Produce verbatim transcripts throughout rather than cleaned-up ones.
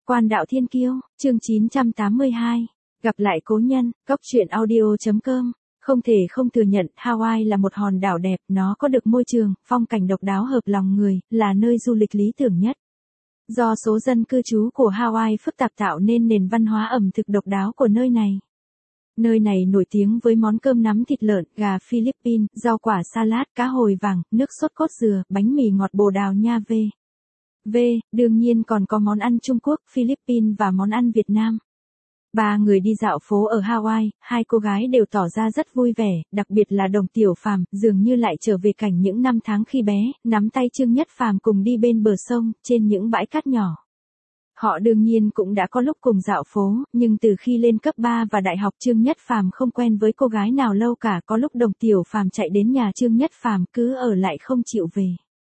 Quan đạo thiên kiêu, chương chín trăm tám mươi hai. Gặp lại cố nhân, góc truyện audio chấm com. Không thể không thừa nhận, Hawaii là một hòn đảo đẹp, nó có được môi trường, phong cảnh độc đáo hợp lòng người, là nơi du lịch lý tưởng nhất. Do số dân cư trú của Hawaii phức tạp tạo nên nền văn hóa ẩm thực độc đáo của nơi này. Nơi này nổi tiếng với món cơm nắm thịt lợn, gà Philippines, rau quả salad, cá hồi vàng, nước sốt cốt dừa, bánh mì ngọt bồ đào nha v. V, đương nhiên còn có món ăn Trung Quốc, Philippines và món ăn Việt Nam. Ba người đi dạo phố ở Hawaii, hai cô gái đều tỏ ra rất vui vẻ, đặc biệt là Đồng Tiểu Phàm, dường như lại trở về cảnh những năm tháng khi bé, nắm tay Trương Nhất Phàm cùng đi bên bờ sông, trên những bãi cát nhỏ. Họ đương nhiên cũng đã có lúc cùng dạo phố, nhưng từ khi lên cấp ba và đại học Trương Nhất Phàm không quen với cô gái nào lâu cả, có lúc Đồng Tiểu Phàm chạy đến nhà Trương Nhất Phàm cứ ở lại không chịu về.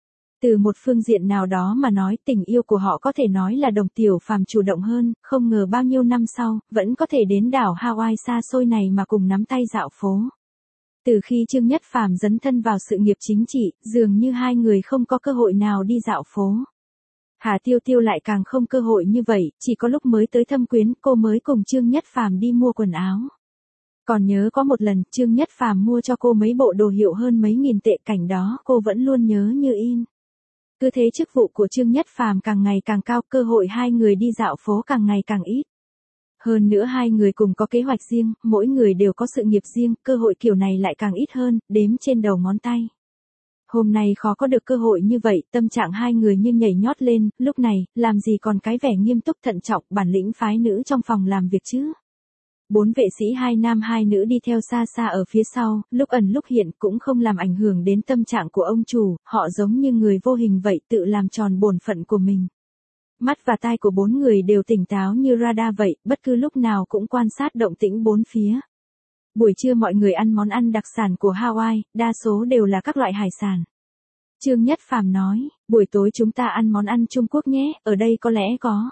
Từ một phương diện nào đó mà nói, tình yêu của họ có thể nói là Đồng Tiểu Phàm chủ động hơn, không ngờ bao nhiêu năm sau, vẫn có thể đến đảo Hawaii xa xôi này mà cùng nắm tay dạo phố. Từ khi Trương Nhất Phàm dấn thân vào sự nghiệp chính trị, dường như hai người không có cơ hội nào đi dạo phố. Hà Tiêu Tiêu lại càng không cơ hội như vậy, chỉ có lúc mới tới thăm quyến, cô mới cùng Trương Nhất Phàm đi mua quần áo. Còn nhớ có một lần, Trương Nhất Phàm mua cho cô mấy bộ đồ hiệu hơn mấy nghìn tệ, cảnh đó cô vẫn luôn nhớ như in. Cứ thế chức vụ của Trương Nhất Phàm càng ngày càng cao, cơ hội hai người đi dạo phố càng ngày càng ít. Hơn nữa hai người cùng có kế hoạch riêng, mỗi người đều có sự nghiệp riêng, cơ hội kiểu này lại càng ít hơn, đếm trên đầu ngón tay. Hôm nay khó có được cơ hội như vậy, tâm trạng hai người như nhảy nhót lên, lúc này, làm gì còn cái vẻ nghiêm túc thận trọng, bản lĩnh phái nữ trong phòng làm việc chứ. Bốn vệ sĩ hai nam hai nữ đi theo xa xa ở phía sau, lúc ẩn lúc hiện cũng không làm ảnh hưởng đến tâm trạng của ông chủ, họ giống như người vô hình vậy, tự làm tròn bổn phận của mình. Mắt và tai của bốn người đều tỉnh táo như radar vậy, bất cứ lúc nào cũng quan sát động tĩnh bốn phía. Buổi trưa mọi người ăn món ăn đặc sản của Hawaii, đa số đều là các loại hải sản. Trương Nhất Phàm nói, buổi tối chúng ta ăn món ăn Trung Quốc nhé, ở đây có lẽ có.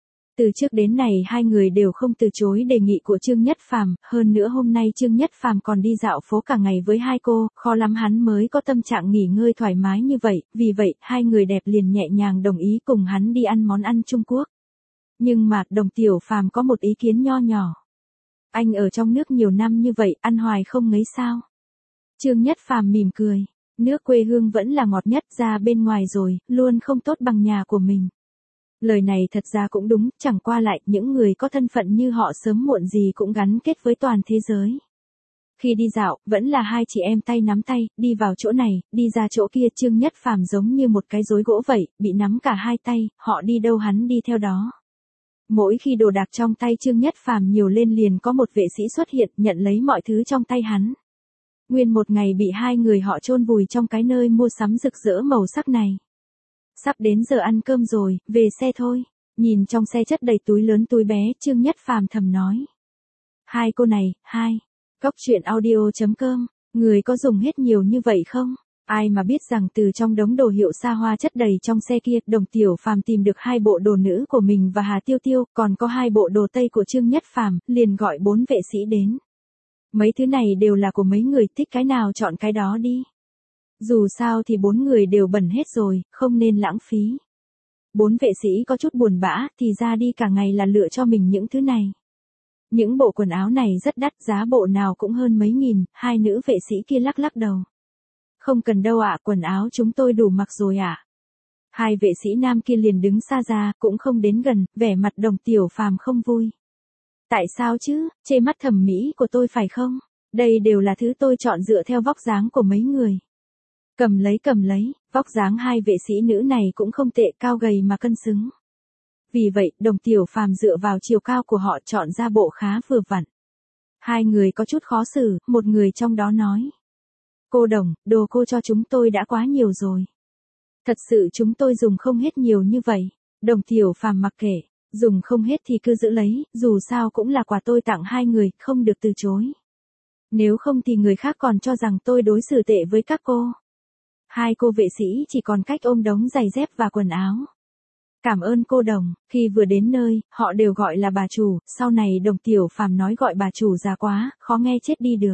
Từ trước đến nay hai người đều không từ chối đề nghị của Trương Nhất Phàm, hơn nữa hôm nay Trương Nhất Phàm còn đi dạo phố cả ngày với hai cô, khó lắm hắn mới có tâm trạng nghỉ ngơi thoải mái như vậy, vì vậy, hai người đẹp liền nhẹ nhàng đồng ý cùng hắn đi ăn món ăn Trung Quốc. Nhưng mà, Đồng Tiểu Phàm có một ý kiến nho nhỏ. Anh ở trong nước nhiều năm như vậy, ăn hoài không ngấy sao? Trương Nhất Phàm mỉm cười, nước quê hương vẫn là ngọt nhất, ra bên ngoài rồi, luôn không tốt bằng nhà của mình. Lời này thật ra cũng đúng, chẳng qua lại, những người có thân phận như họ sớm muộn gì cũng gắn kết với toàn thế giới. Khi đi dạo, vẫn là hai chị em tay nắm tay, đi vào chỗ này, đi ra chỗ kia, Trương Nhất Phàm giống như một cái rối gỗ vậy, bị nắm cả hai tay, họ đi đâu hắn đi theo đó. Mỗi khi đồ đạc trong tay Trương Nhất Phàm nhiều lên liền có một vệ sĩ xuất hiện, nhận lấy mọi thứ trong tay hắn. Nguyên một ngày bị hai người họ chôn vùi trong cái nơi mua sắm rực rỡ màu sắc này. Sắp đến giờ ăn cơm rồi, về xe thôi. Nhìn trong xe chất đầy túi lớn túi bé, Trương Nhất Phàm thầm nói. Hai cô này, hai. Góc truyện audio chấm com, người có dùng hết nhiều như vậy không? Ai mà biết rằng từ trong đống đồ hiệu xa hoa chất đầy trong xe kia, Đồng Tiểu Phàm tìm được hai bộ đồ nữ của mình và Hà Tiêu Tiêu, còn có hai bộ đồ tây của Trương Nhất Phàm, liền gọi bốn vệ sĩ đến. Mấy thứ này đều là của mấy người, thích cái nào chọn cái đó đi. Dù sao thì bốn người đều bẩn hết rồi, không nên lãng phí. Bốn vệ sĩ có chút buồn bã, thì ra đi cả ngày là lựa cho mình những thứ này. Những bộ quần áo này rất đắt, giá bộ nào cũng hơn mấy nghìn, hai nữ vệ sĩ kia lắc lắc đầu. Không cần đâu ạ, quần áo chúng tôi đủ mặc rồi ạ. Hai vệ sĩ nam kia liền đứng xa ra, cũng không đến gần, vẻ mặt Đồng Tiểu Phàm không vui. Tại sao chứ, chê mắt thẩm mỹ của tôi phải không? Đây đều là thứ tôi chọn dựa theo vóc dáng của mấy người. Cầm lấy cầm lấy, vóc dáng hai vệ sĩ nữ này cũng không tệ, cao gầy mà cân xứng. Vì vậy, Đồng Tiểu Phàm dựa vào chiều cao của họ chọn ra bộ khá vừa vặn. Hai người có chút khó xử, một người trong đó nói. Cô Đồng, đồ cô cho chúng tôi đã quá nhiều rồi. Thật sự chúng tôi dùng không hết nhiều như vậy. Đồng Tiểu Phàm mặc kệ, dùng không hết thì cứ giữ lấy, dù sao cũng là quà tôi tặng hai người, không được từ chối. Nếu không thì người khác còn cho rằng tôi đối xử tệ với các cô. Hai cô vệ sĩ chỉ còn cách ôm đống giày dép và quần áo. Cảm ơn cô Đồng, khi vừa đến nơi, họ đều gọi là bà chủ, sau này Đồng Tiểu Phàm nói gọi bà chủ già quá, khó nghe chết đi được.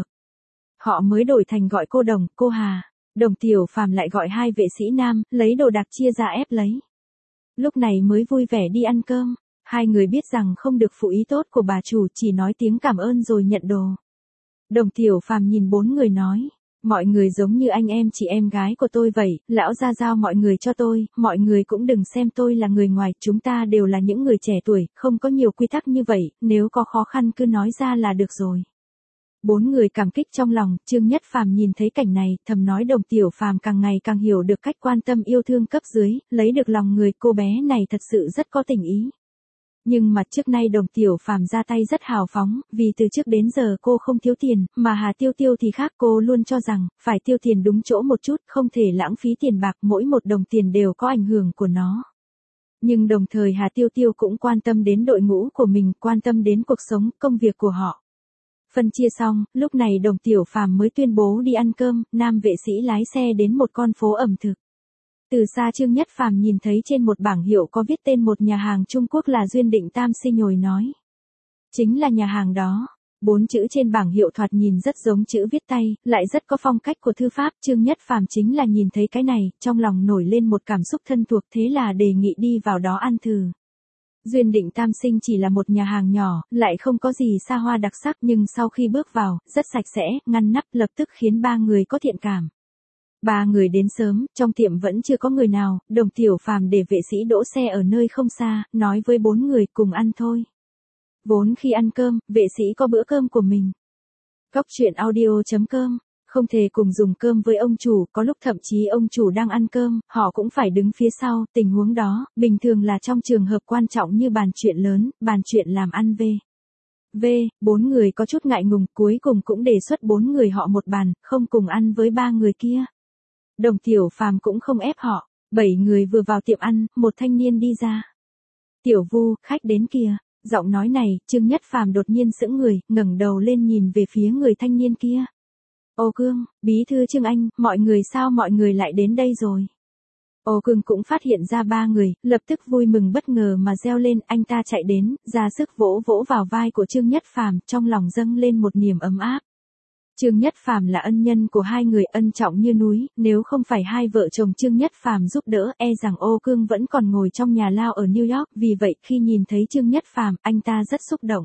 Họ mới đổi thành gọi cô Đồng, cô Hà. Đồng Tiểu Phàm lại gọi hai vệ sĩ nam, lấy đồ đạc chia ra ép lấy. Lúc này mới vui vẻ đi ăn cơm. Hai người biết rằng không được phụ ý tốt của bà chủ, chỉ nói tiếng cảm ơn rồi nhận đồ. Đồng Tiểu Phàm nhìn bốn người nói, mọi người giống như anh em chị em gái của tôi vậy, lão gia giao mọi người cho tôi, mọi người cũng đừng xem tôi là người ngoài, chúng ta đều là những người trẻ tuổi, không có nhiều quy tắc như vậy, nếu có khó khăn cứ nói ra là được rồi. Bốn người cảm kích trong lòng, Trương Nhất Phàm nhìn thấy cảnh này, thầm nói Đồng Tiểu Phàm càng ngày càng hiểu được cách quan tâm yêu thương cấp dưới, lấy được lòng người, cô bé này thật sự rất có tình ý. Nhưng mà trước nay Đồng Tiểu Phàm ra tay rất hào phóng, vì từ trước đến giờ cô không thiếu tiền, mà Hà Tiêu Tiêu thì khác, cô luôn cho rằng, phải tiêu tiền đúng chỗ một chút, không thể lãng phí tiền bạc, mỗi một đồng tiền đều có ảnh hưởng của nó. Nhưng đồng thời Hà Tiêu Tiêu cũng quan tâm đến đội ngũ của mình, quan tâm đến cuộc sống, công việc của họ. Phân chia xong, lúc này Đồng Tiểu Phàm mới tuyên bố đi ăn cơm, nam vệ sĩ lái xe đến một con phố ẩm thực. Từ xa Trương Nhất Phàm nhìn thấy trên một bảng hiệu có viết tên một nhà hàng Trung Quốc là Duyên Định Tam Si nhồi nói. Chính là nhà hàng đó. Bốn chữ trên bảng hiệu thoạt nhìn rất giống chữ viết tay, lại rất có phong cách của thư pháp. Trương Nhất Phàm chính là nhìn thấy cái này, trong lòng nổi lên một cảm xúc thân thuộc, thế là đề nghị đi vào đó ăn thử. Duyên Định Tam Sinh chỉ là một nhà hàng nhỏ, lại không có gì xa hoa đặc sắc, nhưng sau khi bước vào, rất sạch sẽ, ngăn nắp, lập tức khiến ba người có thiện cảm. Ba người đến sớm, trong tiệm vẫn chưa có người nào, Đồng Tiểu Phàm để vệ sĩ đỗ xe ở nơi không xa, nói với bốn người cùng ăn thôi. Vốn khi ăn cơm, vệ sĩ có bữa cơm của mình. Cóc truyện audio chấm com, không thể cùng dùng cơm với ông chủ, có lúc thậm chí ông chủ đang ăn cơm, họ cũng phải đứng phía sau, tình huống đó, bình thường là trong trường hợp quan trọng như bàn chuyện lớn, bàn chuyện làm ăn về. V, bốn người có chút ngại ngùng, cuối cùng cũng đề xuất bốn người họ một bàn, không cùng ăn với ba người kia. Đồng Tiểu Phàm cũng không ép họ, bảy người vừa vào tiệm ăn, một thanh niên đi ra. Tiểu Vu, khách đến kìa. Giọng nói này, Trương Nhất Phàm đột nhiên sững người, ngẩng đầu lên nhìn về phía người thanh niên kia. Ô Cương, bí thư Trương Anh, mọi người sao mọi người lại đến đây rồi? Ô Cương cũng phát hiện ra ba người, lập tức vui mừng bất ngờ mà reo lên, anh ta chạy đến, ra sức vỗ vỗ vào vai của Trương Nhất Phàm, trong lòng dâng lên một niềm ấm áp. Trương Nhất Phàm là ân nhân của hai người, ân trọng như núi, nếu không phải hai vợ chồng Trương Nhất Phàm giúp đỡ, e rằng Ô Cương vẫn còn ngồi trong nhà lao ở New York, vì vậy khi nhìn thấy Trương Nhất Phàm, anh ta rất xúc động.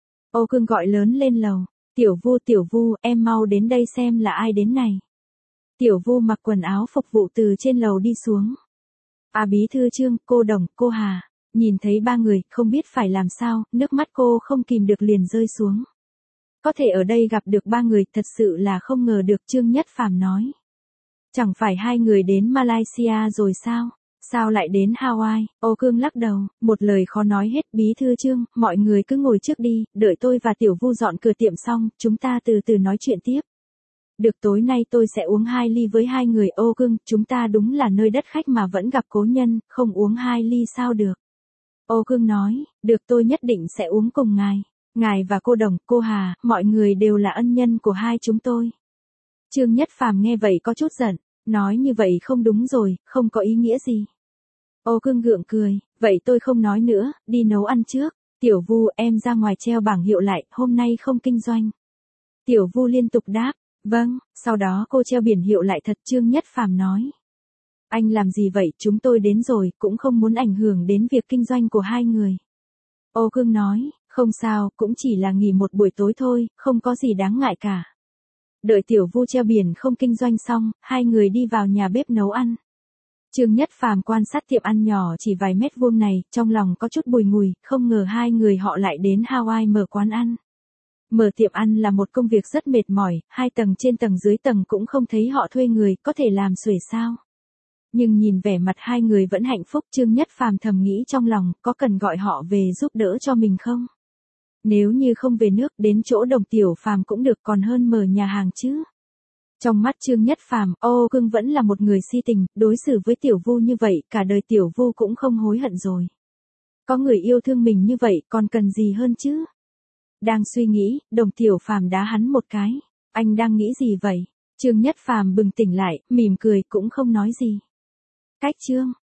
Ô Cương gọi lớn lên lầu, Tiểu Vu, Tiểu Vu, em mau đến đây xem là ai đến này. Tiểu Vu mặc quần áo phục vụ từ trên lầu đi xuống. À bí thư Trương, cô Đồng, cô Hà, nhìn thấy ba người, không biết phải làm sao, nước mắt cô không kìm được liền rơi xuống. Có thể ở đây gặp được ba người, thật sự là không ngờ được, Trương Nhất Phàm nói. Chẳng phải hai người đến Malaysia rồi sao? Sao lại đến Hawaii? Ô Cương lắc đầu, một lời khó nói hết, bí thư Trương, mọi người cứ ngồi trước đi, đợi tôi và Tiểu Vu dọn cửa tiệm xong, chúng ta từ từ nói chuyện tiếp. Được, tối nay tôi sẽ uống hai ly với hai người. Ô Cương, chúng ta đúng là nơi đất khách mà vẫn gặp cố nhân, không uống hai ly sao được? Ô Cương nói, được, tôi nhất định sẽ uống cùng ngài. Ngài và cô Đồng, cô Hà, mọi người đều là ân nhân của hai chúng tôi. Trương Nhất Phàm nghe vậy có chút giận, nói như vậy không đúng rồi, không có ý nghĩa gì. Ô Cương gượng cười, vậy tôi không nói nữa, đi nấu ăn trước. Tiểu Vu, em ra ngoài treo bảng hiệu lại, hôm nay không kinh doanh. Tiểu Vu liên tục đáp, vâng, sau đó cô treo biển hiệu lại thật. Trương Nhất Phàm nói. Anh làm gì vậy, chúng tôi đến rồi, cũng không muốn ảnh hưởng đến việc kinh doanh của hai người. Ô Cương nói, không sao, cũng chỉ là nghỉ một buổi tối thôi, không có gì đáng ngại cả. Đợi Tiểu Vu treo biển không kinh doanh xong, hai người đi vào nhà bếp nấu ăn. Trương Nhất Phàm quan sát tiệm ăn nhỏ chỉ vài mét vuông này, trong lòng có chút bùi ngùi, không ngờ hai người họ lại đến Hawaii mở quán ăn. Mở tiệm ăn là một công việc rất mệt mỏi, hai tầng trên tầng dưới tầng cũng không thấy họ thuê người, có thể làm xuể sao. Nhưng nhìn vẻ mặt hai người vẫn hạnh phúc, Trương Nhất Phàm thầm nghĩ trong lòng, có cần gọi họ về giúp đỡ cho mình không? Nếu như không về nước, đến chỗ Đồng Tiểu Phàm cũng được, còn hơn mở nhà hàng chứ. Trong mắt Trương Nhất Phàm, Ô Cương vẫn là một người si tình, đối xử với Tiểu Vu như vậy, cả đời Tiểu Vu cũng không hối hận rồi. Có người yêu thương mình như vậy, còn cần gì hơn chứ? Đang suy nghĩ, Đồng Tiểu Phàm đá hắn một cái. Anh đang nghĩ gì vậy? Trương Nhất Phàm bừng tỉnh lại, mỉm cười, cũng không nói gì. Cách Trương